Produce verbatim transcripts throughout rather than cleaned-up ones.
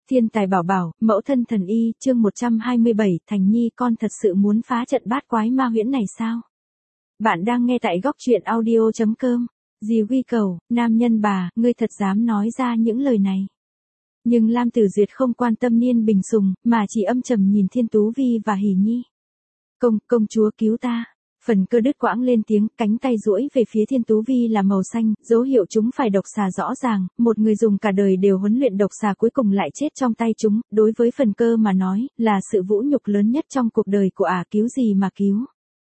Thiên tài bảo bảo, mẫu thân thần y, chương một trăm hai mươi bảy, Thành Nhi con thật sự muốn phá trận bát quái ma huyễn này sao? Bạn đang nghe tại góc truyện audio chấm com. Dì Quy cầu, nam nhân bà, ngươi thật dám nói ra những lời này. Nhưng Lam Tử Duyệt không quan tâm Niên Bình Sùng, mà chỉ âm trầm nhìn Thiên Tú Vi và Hỷ Nhi. Công, công chúa cứu ta. Phần Cơ đứt quãng lên tiếng, cánh tay duỗi về phía Thiên Tú Vi là màu xanh, dấu hiệu chúng phải độc xà rõ ràng, một người dùng cả đời đều huấn luyện độc xà cuối cùng lại chết trong tay chúng, đối với Phần Cơ mà nói, là sự vũ nhục lớn nhất trong cuộc đời của ả. À, cứu gì mà cứu?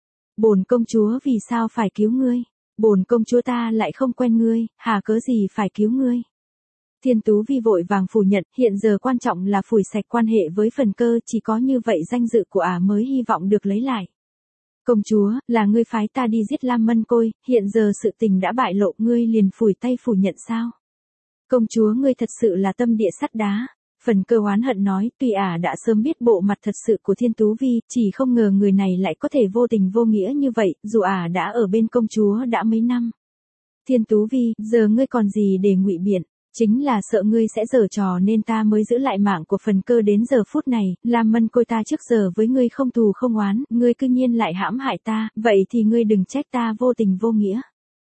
Bổn công chúa vì sao phải cứu ngươi? Bổn công chúa ta lại không quen ngươi, hà cớ gì phải cứu ngươi? Thiên Tú Vi vội vàng phủ nhận, hiện giờ quan trọng là phủi sạch quan hệ với Phần Cơ, chỉ có như vậy danh dự của ả à mới hy vọng được lấy lại. Công chúa, là ngươi phái ta đi giết Lam Mân Côi, hiện giờ sự tình đã bại lộ, ngươi liền phủi tay phủ nhận sao? Công chúa ngươi thật sự là tâm địa sắt đá. Phần Cơ oán hận nói, tuy ả đã sớm biết bộ mặt thật sự của Thiên Tú Vi, chỉ không ngờ người này lại có thể vô tình vô nghĩa như vậy, dù ả đã ở bên công chúa đã mấy năm. Thiên Tú Vi, giờ ngươi còn gì để ngụy biện? Chính là sợ ngươi sẽ giở trò nên ta mới giữ lại mạng của Phần Cơ đến giờ phút này, Lam Mân Côi ta trước giờ với ngươi không thù không oán, ngươi cư nhiên lại hãm hại ta, vậy thì ngươi đừng trách ta vô tình vô nghĩa.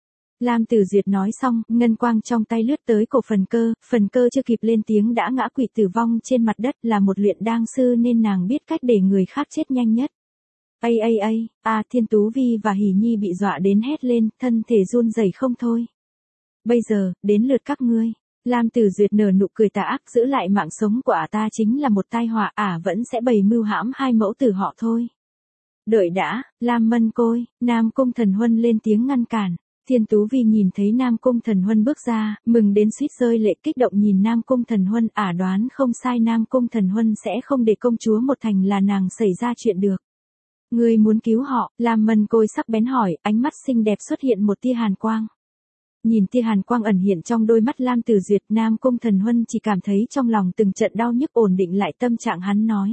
Lam Tử Duyệt nói xong, ngân quang trong tay lướt tới cổ Phần Cơ, Phần Cơ chưa kịp lên tiếng đã ngã quỵ tử vong trên mặt đất, là một luyện đan sư nên nàng biết cách để người khác chết nhanh nhất. Ây ây ây, à Thiên Tú Vi và Hỷ Nhi bị dọa đến hét lên, thân thể run rẩy không thôi. Bây giờ, đến lượt các ngươi. Lam Tử Duyệt nở nụ cười tà ác, giữ lại mạng sống của ả ta chính là một tai họa, ả vẫn sẽ bày mưu hãm hai mẫu tử họ thôi. Đợi đã, Lam Mân Côi, Nam Cung Thần Huân lên tiếng ngăn cản. Thiên Tú Vi nhìn thấy Nam Cung Thần Huân bước ra, mừng đến suýt rơi lệ, kích động nhìn Nam Cung Thần Huân, ả đoán không sai, Nam Cung Thần Huân sẽ không để công chúa một thành là nàng xảy ra chuyện được. Ngươi muốn cứu họ? Lam Mân Côi sắc bén hỏi, ánh mắt xinh đẹp xuất hiện một tia hàn quang. Nhìn tia hàn quang ẩn hiện trong đôi mắt Lam Tử Duyệt, Nam Cung Thần Huân chỉ cảm thấy trong lòng từng trận đau nhức, ổn định lại tâm trạng hắn nói.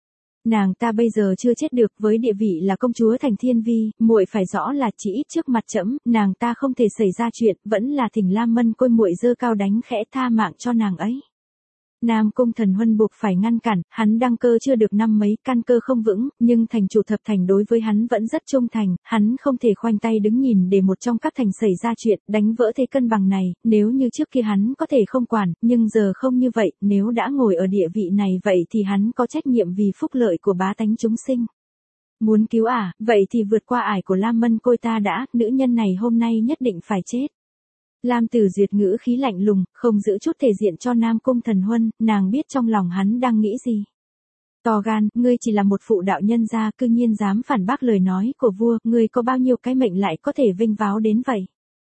Nàng ta bây giờ chưa chết được, với địa vị là công chúa thành Thiên Vi, muội phải rõ là chỉ ít trước mặt trẫm, nàng ta không thể xảy ra chuyện, vẫn là thỉnh Lam Mân Côi muội giơ cao đánh khẽ tha mạng cho nàng ấy. Nam Cung Thần Huân buộc phải ngăn cản, hắn đăng cơ chưa được năm mấy, căn cơ không vững, nhưng thành chủ thập thành đối với hắn vẫn rất trung thành, hắn không thể khoanh tay đứng nhìn để một trong các thành xảy ra chuyện, đánh vỡ thế cân bằng này, nếu như trước kia hắn có thể không quản, nhưng giờ không như vậy, nếu đã ngồi ở địa vị này vậy thì hắn có trách nhiệm vì phúc lợi của bá tánh chúng sinh. Muốn cứu ả, à, vậy thì vượt qua ải của Lam Mân Côi ta đã, nữ nhân này hôm nay nhất định phải chết. Lam Tử Duyệt ngữ khí lạnh lùng, không giữ chút thể diện cho Nam Cung Thần Huân, nàng biết trong lòng hắn đang nghĩ gì. To gan, ngươi chỉ là một phụ đạo nhân gia, cư nhiên dám phản bác lời nói của vua, ngươi có bao nhiêu cái mệnh lại có thể vinh váo đến vậy.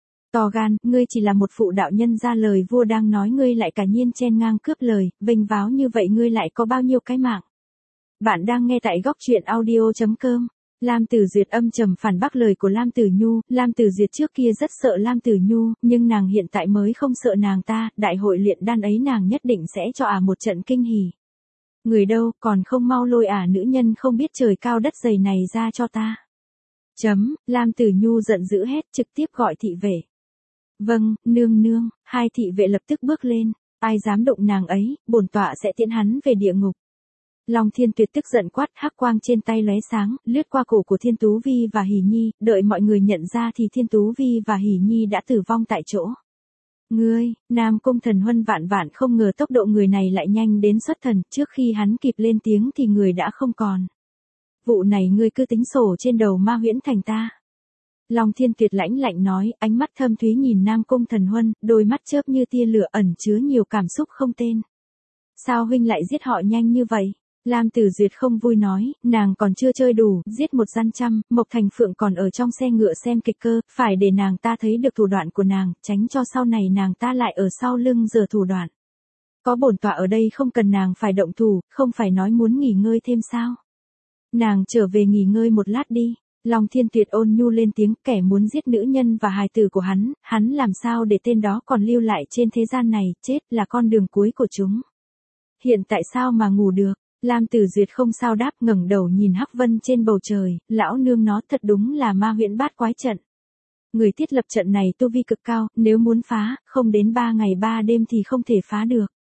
To gan, ngươi chỉ là một phụ đạo nhân gia, lời vua đang nói ngươi lại cả nhiên chen ngang cướp lời, vinh váo như vậy ngươi lại có bao nhiêu cái mạng. Bạn đang nghe tại góc truyện audio chấm com. Lam Tử Duyệt âm trầm phản bác lời của Lam Tử Nhu, Lam Tử Duyệt trước kia rất sợ Lam Tử Nhu, nhưng nàng hiện tại mới không sợ nàng ta, đại hội luyện đan ấy nàng nhất định sẽ cho ả à một trận kinh hỉ. Người đâu, còn không mau lôi ả à nữ nhân không biết trời cao đất dày này ra cho ta. Chấm, Lam Tử Nhu giận dữ hét, trực tiếp gọi thị vệ. Vâng, nương nương, hai thị vệ lập tức bước lên, ai dám động nàng ấy, bổn tọa sẽ tiễn hắn về địa ngục. Long Thiên Tuyệt tức giận quát, hắc quang trên tay lóe sáng, lướt qua cổ của Thiên Tú Vi và Hỷ Nhi, đợi mọi người nhận ra thì Thiên Tú Vi và Hỷ Nhi đã tử vong tại chỗ. Ngươi, Nam Cung Thần Huân vạn vạn không ngờ tốc độ người này lại nhanh đến xuất thần, trước khi hắn kịp lên tiếng thì người đã không còn. Vụ này ngươi cứ tính sổ trên đầu ma huyễn thành ta. Long Thiên Tuyệt lãnh lạnh nói, ánh mắt thâm thúy nhìn Nam Cung Thần Huân, đôi mắt chớp như tia lửa ẩn chứa nhiều cảm xúc không tên. Sao huynh lại giết họ nhanh như vậy? Lam Tử Duyệt không vui nói, nàng còn chưa chơi đủ, giết một gian trăm, Mộc Thành Phượng còn ở trong xe ngựa xem kịch cơ, phải để nàng ta thấy được thủ đoạn của nàng, tránh cho sau này nàng ta lại ở sau lưng giở thủ đoạn. Có bổn tọa ở đây không cần nàng phải động thủ, không phải nói muốn nghỉ ngơi thêm sao? Nàng trở về nghỉ ngơi một lát đi. Long Thiên Tuyệt ôn nhu lên tiếng, kẻ muốn giết nữ nhân và hài tử của hắn, hắn làm sao để tên đó còn lưu lại trên thế gian này, chết là con đường cuối của chúng. Hiện tại sao mà ngủ được? Lam Tử Duyệt không sao đáp, ngẩng đầu nhìn hắc vân trên bầu trời, lão nương nó thật đúng là ma huyễn bát quái trận. Người thiết lập trận này tu vi cực cao, nếu muốn phá, không đến ba ngày ba đêm thì không thể phá được.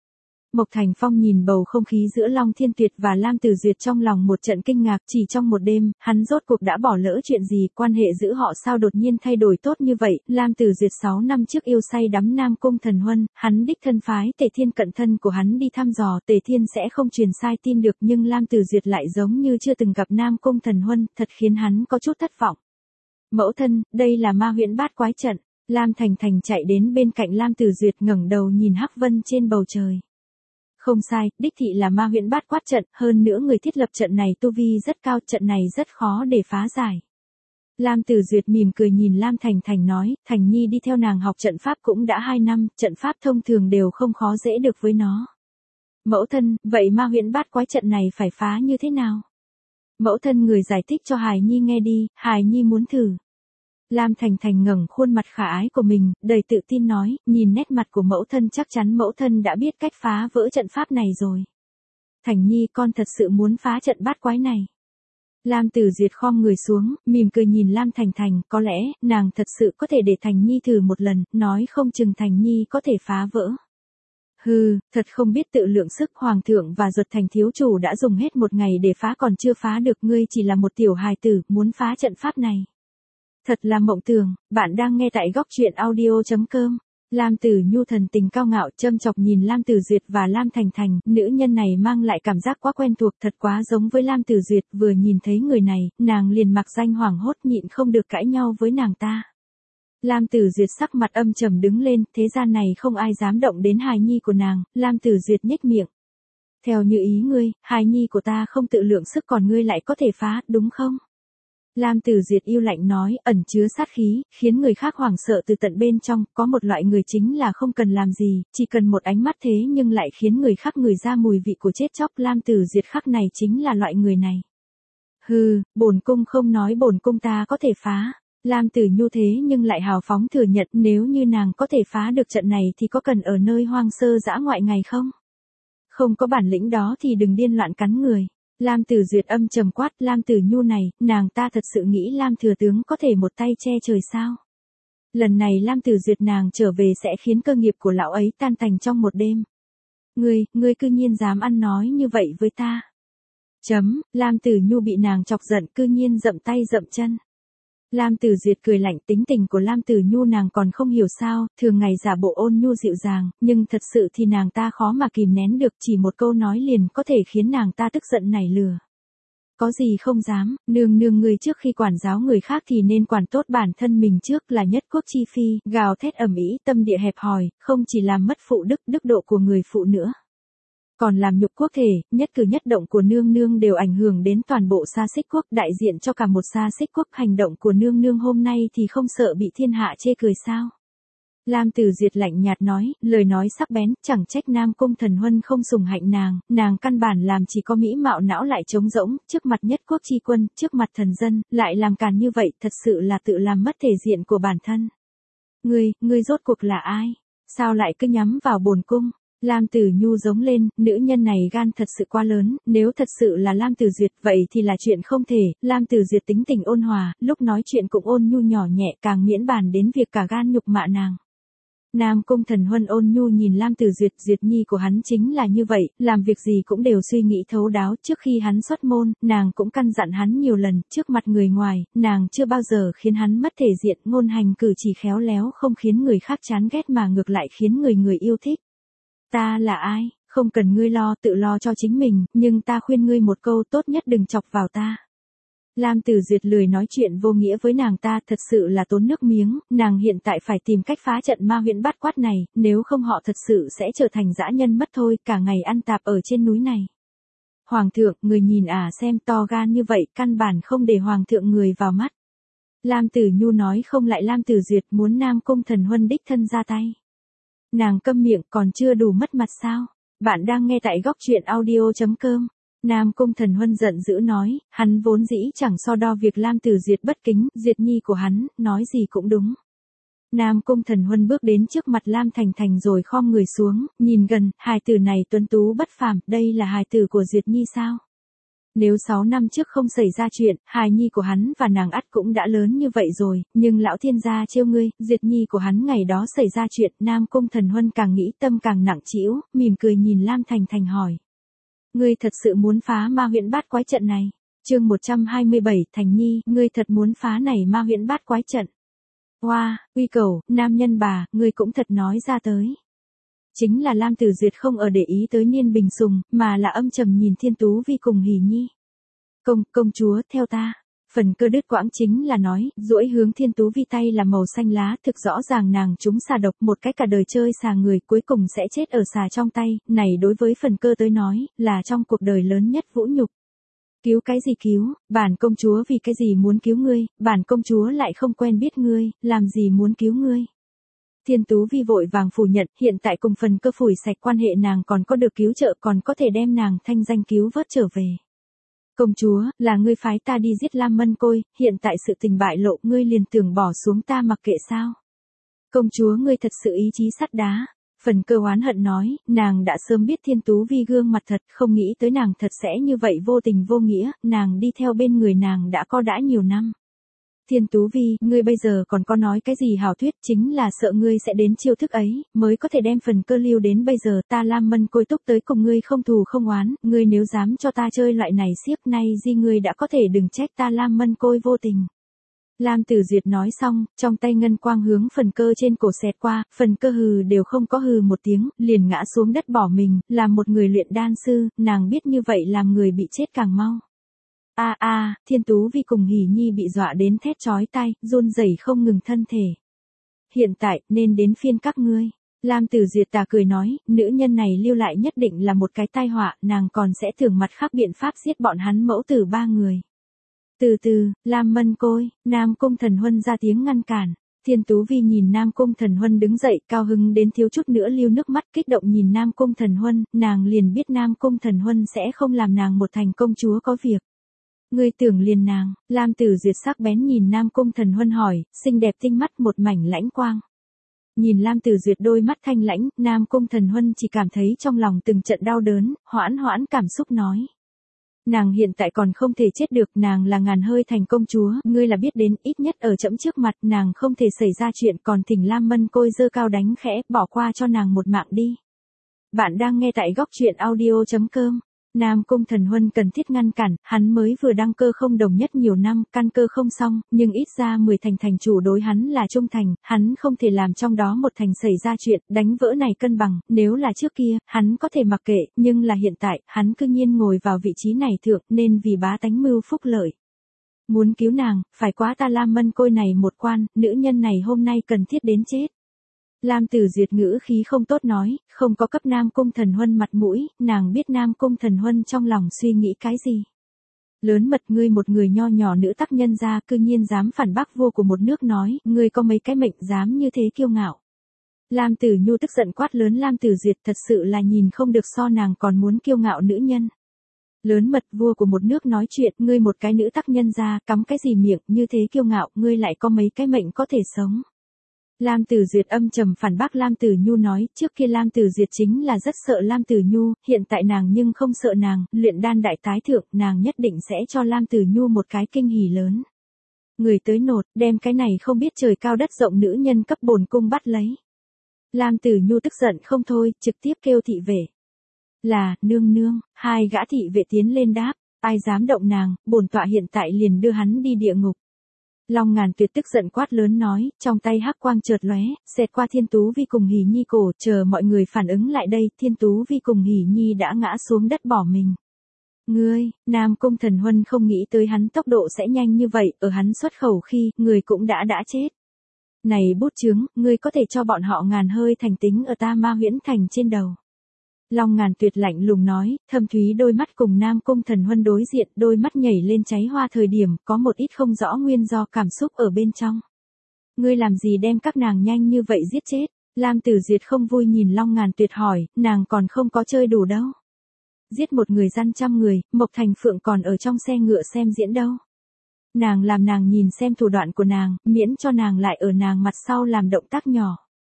Mộc Thành Phong nhìn bầu không khí giữa Long Thiên Tuyệt và Lam Tử Duyệt trong lòng một trận kinh ngạc, chỉ trong một đêm, hắn rốt cuộc đã bỏ lỡ chuyện gì, quan hệ giữa họ sao đột nhiên thay đổi tốt như vậy. Lam Tử Duyệt sáu năm trước yêu say đắm Nam Cung Thần Huân, hắn đích thân phái Tề Thiên cận thân của hắn đi thăm dò, Tề Thiên sẽ không truyền sai tin được, nhưng Lam Tử Duyệt lại giống như chưa từng gặp Nam Cung Thần Huân, thật khiến hắn có chút thất vọng. Mẫu thân, đây là ma huyễn bát quái trận. Lam Thành Thành chạy đến bên cạnh Lam Tử Duyệt, ngẩng đầu nhìn hắc vân trên bầu trời. Không sai, đích thị là ma huyễn bát quát trận, hơn nữa người thiết lập trận này tu vi rất cao, trận này rất khó để phá giải. Lam Tử Duyệt mỉm cười nhìn Lam Thành Thành nói, Thành Nhi đi theo nàng học trận pháp cũng đã hai năm, trận pháp thông thường đều không khó dễ được với nó. Mẫu thân, vậy ma huyễn bát quái trận này phải phá như thế nào? Mẫu thân người giải thích cho Hài Nhi nghe đi, Hài Nhi muốn thử. Lam Thành Thành ngẩng khuôn mặt khả ái của mình, đầy tự tin nói, nhìn nét mặt của mẫu thân chắc chắn mẫu thân đã biết cách phá vỡ trận pháp này rồi. Thành Nhi con thật sự muốn phá trận bát quái này. Lam Tử Duyệt khom người xuống, mỉm cười nhìn Lam Thành Thành, có lẽ, nàng thật sự có thể để Thành Nhi thử một lần, nói không chừng Thành Nhi có thể phá vỡ. Hừ, thật không biết tự lượng sức, Hoàng thượng và Duật Thành thiếu chủ đã dùng hết một ngày để phá còn chưa phá được, ngươi chỉ là một tiểu hài tử, muốn phá trận pháp này. Thật là mộng tưởng. Bạn đang nghe tại góc truyện audio chấm com. Lam Tử Nhu thần tình cao ngạo châm chọc nhìn Lam Tử Duyệt và Lam Thành Thành, nữ nhân này mang lại cảm giác quá quen thuộc, thật quá giống với Lam Tử Duyệt, vừa nhìn thấy người này, nàng liền mặc danh hoảng hốt, nhịn không được cãi nhau với nàng ta. Lam Tử Duyệt sắc mặt âm trầm đứng lên, thế gian này không ai dám động đến hài nhi của nàng. Lam Tử Duyệt nhếch miệng. Theo như ý ngươi, hài nhi của ta không tự lượng sức còn ngươi lại có thể phá, đúng không? Lam Tử Duyệt yêu lạnh nói, ẩn chứa sát khí, khiến người khác hoảng sợ từ tận bên trong, có một loại người chính là không cần làm gì, chỉ cần một ánh mắt thế nhưng lại khiến người khác ngửi ra mùi vị của chết chóc. Lam Tử Duyệt khắc này chính là loại người này. Hừ, bổn cung không nói bổn cung ta có thể phá. Lam Tử Nhu thế nhưng lại hào phóng thừa nhận, nếu như nàng có thể phá được trận này thì có cần ở nơi hoang sơ dã ngoại ngày không? Không có bản lĩnh đó thì đừng điên loạn cắn người. Lam Tử Duyệt âm trầm quát, Lam Tử Nhu này, nàng ta thật sự nghĩ Lam thừa tướng có thể một tay che trời sao? Lần này Lam Tử Duyệt nàng trở về sẽ khiến cơ nghiệp của lão ấy tan tành trong một đêm. Ngươi, ngươi cư nhiên dám ăn nói như vậy với ta. Chấm, Lam Tử Nhu bị nàng chọc giận cư nhiên dậm tay dậm chân. Lam Tử Duyệt cười lạnh, tính tình của Lam Tử Nhu nàng còn không hiểu sao, thường ngày giả bộ ôn nhu dịu dàng, nhưng thật sự thì nàng ta khó mà kìm nén được, chỉ một câu nói liền có thể khiến nàng ta tức giận nảy lửa. Có gì không dám, nương nương người trước khi quản giáo người khác thì nên quản tốt bản thân mình trước, là nhất quốc chi phi, gào thét ầm ĩ, tâm địa hẹp hòi, không chỉ làm mất phụ đức, đức độ của người phụ nữa. Còn làm nhục quốc thể, nhất cử nhất động của nương nương đều ảnh hưởng đến toàn bộ Sa Xích quốc, đại diện cho cả một Sa Xích quốc, hành động của nương nương hôm nay thì không sợ bị thiên hạ chê cười sao? Lam Tử Duyệt lạnh nhạt nói, lời nói sắc bén, chẳng trách Nam Cung Thần Huân không sủng hạnh nàng, nàng căn bản làm chỉ có mỹ mạo não lại trống rỗng, trước mặt nhất quốc chi quân, trước mặt thần dân, lại làm càn như vậy, thật sự là tự làm mất thể diện của bản thân. Ngươi, ngươi rốt cuộc là ai? Sao lại cứ nhắm vào bổn cung? Lam Tử Nhu giống lên, nữ nhân này gan thật sự quá lớn, nếu thật sự là Lam Tử Duyệt vậy thì là chuyện không thể. Lam Tử Duyệt tính tình ôn hòa, lúc nói chuyện cũng ôn nhu nhỏ nhẹ, càng miễn bàn đến việc cả gan nhục mạ nàng. Nam Cung Thần Huân ôn nhu nhìn Lam Tử Duyệt, Duyệt nhi của hắn chính là như vậy, làm việc gì cũng đều suy nghĩ thấu đáo, trước khi hắn xuất môn, nàng cũng căn dặn hắn nhiều lần, trước mặt người ngoài, nàng chưa bao giờ khiến hắn mất thể diện, ngôn hành cử chỉ khéo léo không khiến người khác chán ghét mà ngược lại khiến người người yêu thích. Ta là ai, không cần ngươi lo, tự lo cho chính mình, nhưng ta khuyên ngươi một câu, tốt nhất đừng chọc vào ta. Lam Tử Duyệt lười nói chuyện vô nghĩa với nàng ta, thật sự là tốn nước miếng, nàng hiện tại phải tìm cách phá trận ma huyễn bát quát này, nếu không họ thật sự sẽ trở thành dã nhân mất thôi, cả ngày ăn tạp ở trên núi này. Hoàng thượng, người nhìn à xem, to gan như vậy, căn bản không để hoàng thượng người vào mắt. Lam Tử Nhu nói không lại Lam Tử Duyệt muốn Nam Cung Thần Huân đích thân ra tay. Nàng câm miệng, còn chưa đủ mất mặt sao? Bạn đang nghe tại góc truyện audio chấm com. Nam Cung Thần Huân giận dữ nói, hắn vốn dĩ chẳng so đo việc Lam Tử Duyệt bất kính, Duyệt nhi của hắn, nói gì cũng đúng. Nam Cung Thần Huân bước đến trước mặt Lam Thành Thành rồi khom người xuống, nhìn gần, hài tử này tuấn tú bất phàm, đây là hài tử của Duyệt nhi sao? Nếu sáu năm trước không xảy ra chuyện, hài nhi của hắn và nàng ắt cũng đã lớn như vậy rồi, nhưng lão thiên gia trêu ngươi, Duyệt nhi của hắn ngày đó xảy ra chuyện, Nam Cung Thần Huân càng nghĩ tâm càng nặng trĩu, mỉm cười nhìn Lam Thành Thành hỏi. Ngươi thật sự muốn phá ma huyễn bát quái trận này? Chương một trăm hai mươi bảy, Thành Nhi, ngươi thật muốn phá này ma huyễn bát quái trận? Oa, wow, uy cầu, nam nhân bà, ngươi cũng thật nói ra tới. Chính là Lam Tử Duyệt không ở để ý tới Niên Bình Sùng, mà là âm trầm nhìn Thiên Tú Vi cùng Hỉ Nhi. Công, công chúa, theo ta. Phần Cơ đứt quãng chính là nói, duỗi hướng Thiên Tú Vi tay là màu xanh lá, thực rõ ràng nàng chúng xà độc một cái cả đời chơi xà người cuối cùng sẽ chết ở xà trong tay, này đối với Phần Cơ tới nói, là trong cuộc đời lớn nhất vũ nhục. Cứu cái gì cứu, bản công chúa vì cái gì muốn cứu ngươi, bản công chúa lại không quen biết ngươi, làm gì muốn cứu ngươi. Thiên Tú Vi vội vàng phủ nhận, hiện tại cùng Phần Cơ phủi sạch quan hệ nàng còn có được cứu trợ, còn có thể đem nàng thanh danh cứu vớt trở về. Công chúa, là ngươi phái ta đi giết Lam Mân Côi, hiện tại sự tình bại lộ, ngươi liền tưởng bỏ xuống ta mặc kệ sao? Công chúa ngươi thật sự ý chí sắt đá. Phần Cơ oán hận nói, nàng đã sớm biết Thiên Tú Vi gương mặt thật, không nghĩ tới nàng thật sẽ như vậy vô tình vô nghĩa, nàng đi theo bên người nàng đã có đã nhiều năm. Thiên Tú Vi, ngươi bây giờ còn có nói cái gì hảo thuyết, chính là sợ ngươi sẽ đến chiêu thức ấy, mới có thể đem Phần Cơ lưu đến bây giờ, ta Lam Mân Côi túc tới cùng ngươi không thù không oán, ngươi nếu dám cho ta chơi loại này xiếc nay di ngươi đã có thể đừng trách ta Lam Mân Côi vô tình. Lam Tử Duyệt nói xong, trong tay ngân quang hướng Phần Cơ trên cổ xẹt qua, Phần Cơ hừ đều không có hừ một tiếng, liền ngã xuống đất bỏ mình, làm một người luyện đan sư, nàng biết như vậy làm người bị chết càng mau. A a, Thiên Tú Vi cùng Hỉ Nhi bị dọa đến thét chói tai, run rẩy không ngừng thân thể. Hiện tại, nên đến phiên các ngươi. Lam Tử Duyệt tà cười nói, nữ nhân này lưu lại nhất định là một cái tai họa, nàng còn sẽ tưởng mặt khác biện pháp giết bọn hắn mẫu tử ba người. Từ từ, Lam Mân Côi, Nam Cung Thần Huân ra tiếng ngăn cản. Thiên Tú Vi nhìn Nam Cung Thần Huân đứng dậy, cao hứng đến thiếu chút nữa lưu nước mắt, kích động nhìn Nam Cung Thần Huân, nàng liền biết Nam Cung Thần Huân sẽ không làm nàng một thành công chúa có việc. Ngươi tưởng liền nàng, Lam Tử Duyệt sắc bén nhìn Nam Cung Thần Huân hỏi, xinh đẹp tinh mắt một mảnh lãnh quang. Nhìn Lam Tử Duyệt đôi mắt thanh lãnh, Nam Cung Thần Huân chỉ cảm thấy trong lòng từng trận đau đớn, hoãn hoãn cảm xúc nói. Nàng hiện tại còn không thể chết được, nàng là ngàn hơi thành công chúa, ngươi là biết đến, ít nhất ở chẫm trước mặt, nàng không thể xảy ra chuyện, còn thỉnh Lam Mân Côi giơ cao đánh khẽ, bỏ qua cho nàng một mạng đi. Bạn đang nghe tại góc truyện audio chấm com. Nam Cung Thần Huân cần thiết ngăn cản, hắn mới vừa đăng cơ không đồng nhất nhiều năm, căn cơ không xong, nhưng ít ra mười thành thành chủ đối hắn là trung thành, hắn không thể làm trong đó một thành xảy ra chuyện, đánh vỡ này cân bằng, nếu là trước kia, hắn có thể mặc kệ, nhưng là hiện tại, hắn cư nhiên ngồi vào vị trí này thượng, nên vì bá tánh mưu phúc lợi. Muốn cứu nàng, phải quá ta Lam Mân Côi này một quan, nữ nhân này hôm nay cần thiết đến chết. Lam Tử Duyệt ngữ khí không tốt nói, không có cấp Nam Cung Thần Huân mặt mũi, nàng biết Nam Cung Thần Huân trong lòng suy nghĩ cái gì. Lớn mật ngươi một người nho nhỏ nữ tác nhân ra cư nhiên dám phản bác vua của một nước nói, ngươi có mấy cái mệnh dám như thế kiêu ngạo. Lam Tử Nhu tức giận quát lớn Lam Tử Duyệt thật sự là nhìn không được so nàng còn muốn kiêu ngạo nữ nhân. Lớn mật vua của một nước nói chuyện, ngươi một cái nữ tác nhân ra cắm cái gì miệng như thế kiêu ngạo, ngươi lại có mấy cái mệnh có thể sống. Lam Tử Duyệt âm trầm phản bác Lam Tử Nhu nói, trước kia Lam Tử Duyệt chính là rất sợ Lam Tử Nhu, hiện tại nàng nhưng không sợ nàng, luyện đan đại tái thượng, nàng nhất định sẽ cho Lam Tử Nhu một cái kinh hỉ lớn. Người tới nột, đem cái này không biết trời cao đất rộng nữ nhân cấp bổn cung bắt lấy. Lam Tử Nhu tức giận không thôi, trực tiếp kêu thị vệ. Là, nương nương, hai gã thị vệ tiến lên đáp, ai dám động nàng, bổn tọa hiện tại liền đưa hắn đi địa ngục. Long Ngàn Tuyệt tức giận quát lớn nói, trong tay hắc quang chợt lóe, xẹt qua Thiên Tú Vi cùng Hỉ Nhi cổ, chờ mọi người phản ứng lại đây, Thiên Tú Vi cùng Hỉ Nhi đã ngã xuống đất bỏ mình. Ngươi, Nam Cung Thần Huân không nghĩ tới hắn tốc độ sẽ nhanh như vậy, ở hắn xuất khẩu khi, người cũng đã đã chết. Này bút chướng, ngươi có thể cho bọn họ ngàn hơi thành tính ở ta Ma Huyễn Thành trên đầu. Long Ngàn Tuyệt lạnh lùng nói, thâm thúy đôi mắt cùng Nam Cung Thần Huân đối diện, đôi mắt nhảy lên cháy hoa thời điểm, có một ít không rõ nguyên do cảm xúc ở bên trong. Ngươi làm gì đem các nàng nhanh như vậy giết chết? Lam Tử Duyệt không vui nhìn Long Ngàn Tuyệt hỏi, nàng còn không có chơi đủ đâu. Giết một người gian trăm người, Mộc Thành Phượng còn ở trong xe ngựa xem diễn đâu. Nàng làm nàng nhìn xem thủ đoạn của nàng, miễn cho nàng lại ở nàng mặt sau làm động tác nhỏ.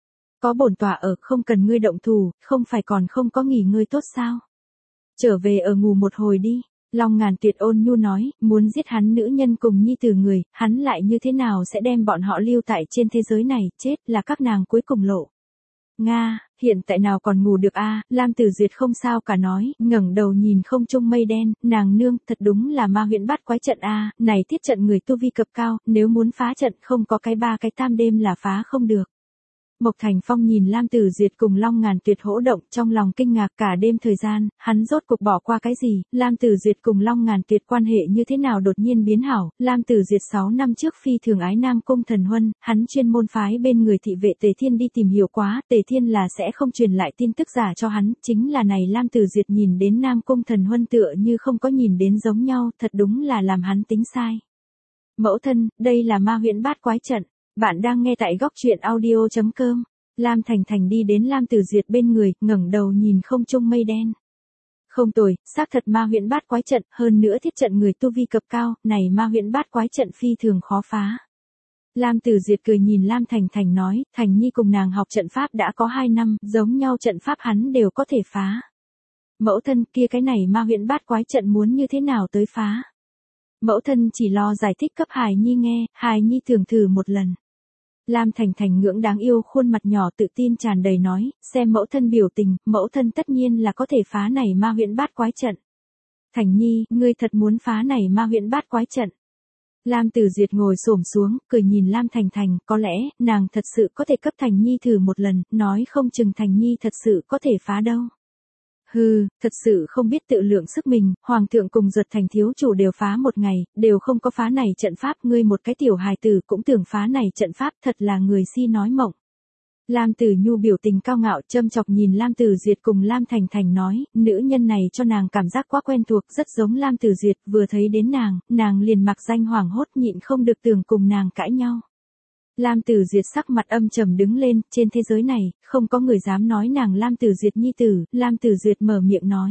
Có bổn tọa ở, không cần ngươi động thủ, không phải còn không có nghỉ ngơi tốt sao? Trở về ở ngủ một hồi đi. Long Ngàn Tuyệt ôn nhu nói, muốn giết hắn nữ nhân cùng nhi tử người, hắn lại như thế nào sẽ đem bọn họ lưu tại trên thế giới này, chết là các nàng cuối cùng lộ. Nga, hiện tại nào còn ngủ được a? Lam Tử Duyệt không sao cả nói, ngẩng đầu nhìn không trung mây đen, nàng nương, thật đúng là ma huyễn bát quái trận a, này thiết trận người tu vi cấp cao, nếu muốn phá trận không có cái ba cái tam đêm là phá không được. Mộc Thành Phong nhìn Lam Tử Duyệt cùng Long Ngàn Tuyệt hỗ động, trong lòng kinh ngạc cả đêm thời gian, hắn rốt cuộc bỏ qua cái gì, Lam Tử Duyệt cùng Long Ngàn Tuyệt quan hệ như thế nào đột nhiên biến hảo, Lam Tử Duyệt sáu năm trước phi thường ái Nam Cung Thần Huân, hắn chuyên môn phái bên người thị vệ Tề Thiên đi tìm hiểu quá, Tề Thiên là sẽ không truyền lại tin tức giả cho hắn, chính là này Lam Tử Duyệt nhìn đến Nam Cung Thần Huân tựa như không có nhìn đến giống nhau, thật đúng là làm hắn tính sai. Mẫu thân, đây là ma huyễn bát quái trận. Bạn đang nghe tại góc truyện audio chấm com. Lam Thành Thành đi đến Lam Tử Duyệt bên người, ngẩng đầu nhìn không trung mây đen. Không tồi, xác thật ma huyễn bát quái trận, hơn nữa thiết trận người tu vi cấp cao, này ma huyễn bát quái trận phi thường khó phá. Lam Tử Duyệt cười nhìn Lam Thành Thành nói, Thành Nhi cùng nàng học trận pháp đã có hai năm, giống nhau trận pháp hắn đều có thể phá. Mẫu thân kia cái này ma huyễn bát quái trận muốn như thế nào tới phá? Mẫu thân chỉ lo giải thích cấp Hài Nhi nghe, Hài Nhi thường thử một lần. Lam Thành Thành ngưỡng đáng yêu khuôn mặt nhỏ tự tin tràn đầy nói, xem mẫu thân biểu tình, mẫu thân tất nhiên là có thể phá này ma huyễn bát quái trận. Thành Nhi, ngươi thật muốn phá này ma huyễn bát quái trận. Lam Tử Duyệt ngồi xổm xuống, cười nhìn Lam Thành Thành, có lẽ, nàng thật sự có thể cấp Thành Nhi thử một lần, nói không chừng Thành Nhi thật sự có thể phá đâu. Hừ, thật sự không biết tự lượng sức mình, hoàng thượng cùng Duật Thành thiếu chủ đều phá một ngày, đều không có phá này trận pháp, ngươi một cái tiểu hài tử cũng tưởng phá này trận pháp, thật là người si nói mộng. Lam Tử Nhu biểu tình cao ngạo châm chọc nhìn Lam Tử Duyệt cùng Lam Thành Thành nói, nữ nhân này cho nàng cảm giác quá quen thuộc, rất giống Lam Tử Duyệt, vừa thấy đến nàng, nàng liền mặc danh hoảng hốt nhịn không được tưởng cùng nàng cãi nhau. Lam Tử Duyệt sắc mặt âm trầm đứng lên, trên thế giới này, không có người dám nói nàng Lam Tử Duyệt nhi tử, Lam Tử Duyệt mở miệng nói.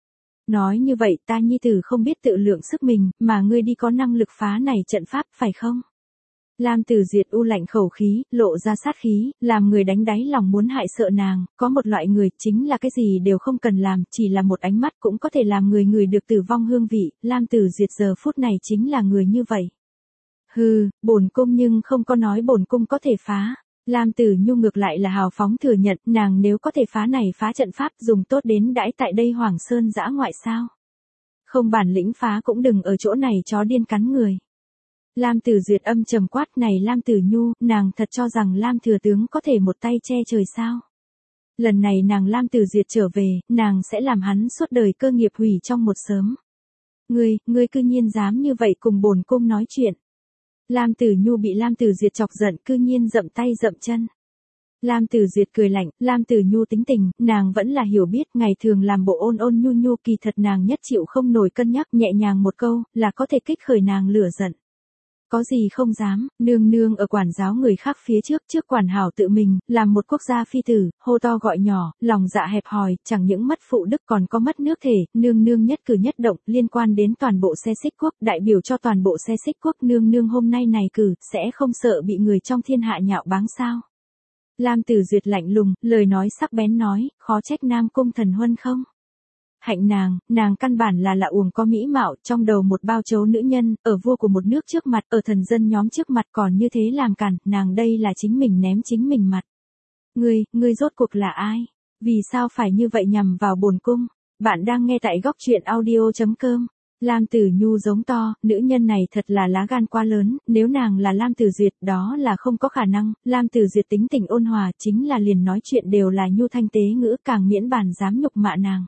Nói như vậy ta nhi tử không biết tự lượng sức mình, mà ngươi đi có năng lực phá này trận pháp, phải không? Lam Tử Duyệt u lạnh khẩu khí, lộ ra sát khí, làm người đánh đáy lòng muốn hại sợ nàng, có một loại người chính là cái gì đều không cần làm, chỉ là một ánh mắt cũng có thể làm người người được tử vong hương vị, Lam Tử Duyệt giờ phút này chính là người như vậy. Hừ, bổn cung nhưng không có nói bổn cung có thể phá. Lam Tử Nhu ngược lại là hào phóng thừa nhận, nàng nếu có thể phá này phá trận pháp dùng tốt đến đãi tại đây Hoàng Sơn dã ngoại sao. Không bản lĩnh phá cũng đừng ở chỗ này chó điên cắn người. Lam Tử Duyệt âm trầm quát này Lam Tử Nhu, nàng thật cho rằng Lam Thừa Tướng có thể một tay che trời sao. Lần này nàng Lam Tử Duyệt trở về, nàng sẽ làm hắn suốt đời cơ nghiệp hủy trong một sớm. Ngươi, ngươi cư nhiên dám như vậy cùng bổn cung nói chuyện. Lam Tử Nhu bị Lam Tử Duyệt chọc giận cư nhiên dậm tay dậm chân. Lam Tử Duyệt cười lạnh, Lam Tử Nhu tính tình, nàng vẫn là hiểu biết, ngày thường làm bộ ôn ôn nhu nhu kỳ thật nàng nhất chịu không nổi cân nhắc nhẹ nhàng một câu, là có thể kích khởi nàng lửa giận. Có gì không dám, nương nương ở quản giáo người khác phía trước trước quản hảo tự mình, làm một quốc gia phi tử, hô to gọi nhỏ, lòng dạ hẹp hòi, chẳng những mất phụ đức còn có mất nước thể, nương nương nhất cử nhất động, liên quan đến toàn bộ xe xích quốc, đại biểu cho toàn bộ xe xích quốc, nương nương hôm nay này cử, sẽ không sợ bị người trong thiên hạ nhạo báng sao. Lam Tử Duyệt lạnh lùng, lời nói sắc bén nói, khó trách Nam Cung Thần Huân không. Hạnh nàng, nàng căn bản là lạ uổng có mỹ mạo, trong đầu một bao chấu nữ nhân, ở vua của một nước trước mặt, ở thần dân nhóm trước mặt còn như thế làm cản, nàng đây là chính mình ném chính mình mặt. Ngươi, ngươi rốt cuộc là ai? Vì sao phải như vậy nhằm vào bổn cung? Bạn đang nghe tại góc truyện audio chấm com. Lam Tử Nhu giống to, nữ nhân này thật là lá gan quá lớn, nếu nàng là Lam Tử Duyệt đó là không có khả năng, Lam Tử Duyệt tính tình ôn hòa chính là liền nói chuyện đều là nhu thanh tế ngữ càng miễn bàn dám nhục mạ nàng.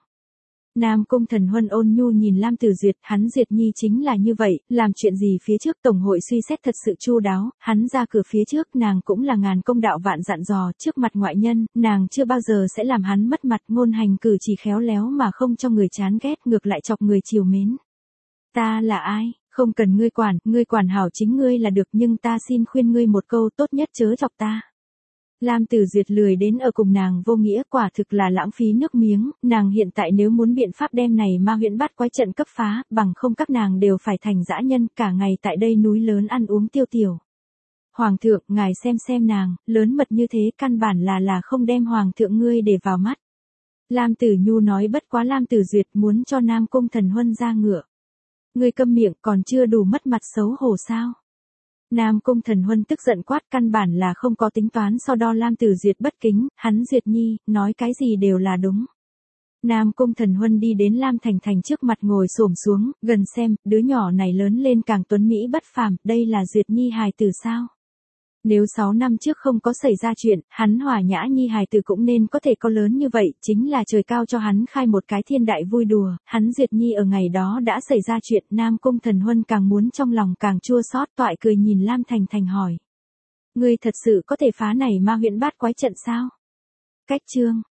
Nam Cung Thần Huân ôn nhu nhìn Lam Tử Duyệt, hắn Duyệt Nhi chính là như vậy, làm chuyện gì phía trước Tổng hội suy xét thật sự chu đáo, hắn ra cửa phía trước nàng cũng là ngàn công đạo vạn dặn dò, trước mặt ngoại nhân, nàng chưa bao giờ sẽ làm hắn mất mặt, ngôn hành cử chỉ khéo léo mà không cho người chán ghét, ngược lại chọc người chiều mến. Ta là ai? Không cần ngươi quản, ngươi quản hảo chính ngươi là được, nhưng ta xin khuyên ngươi một câu, tốt nhất chớ chọc ta. Lam Tử Duyệt lười đến ở cùng nàng vô nghĩa, quả thực là lãng phí nước miếng, nàng hiện tại nếu muốn biện pháp đem này ma huyễn bát quái trận cấp phá, bằng không các nàng đều phải thành dã nhân, cả ngày tại đây núi lớn ăn uống tiêu tiểu. Hoàng thượng, ngài xem xem nàng, lớn mật như thế, căn bản là là không đem hoàng thượng ngươi để vào mắt. Lam Tử Nhu nói bất quá Lam Tử Duyệt muốn cho Nam Cung Thần Huân ra ngựa. Ngươi câm miệng, còn chưa đủ mất mặt xấu hổ sao? Nam Cung Thần Huân tức giận quát, căn bản là không có tính toán so đo Lam Tử Duyệt bất kính, hắn Duyệt Nhi, nói cái gì đều là đúng. Nam Cung Thần Huân đi đến Lam Thành Thành trước mặt ngồi xổm xuống, gần xem, đứa nhỏ này lớn lên càng tuấn mỹ bất phàm, đây là Duyệt Nhi hài tử sao? Nếu sáu năm trước không có xảy ra chuyện, hắn Hòa Nhã Nhi hài tử cũng nên có thể có lớn như vậy, chính là trời cao cho hắn khai một cái thiên đại vui đùa, hắn Duyệt Nhi ở ngày đó đã xảy ra chuyện, Nam Cung Thần Huân càng muốn trong lòng càng chua xót, toại cười nhìn Lam Thành Thành hỏi. Ngươi thật sự có thể phá này ma huyễn bát quái trận sao? Cách chương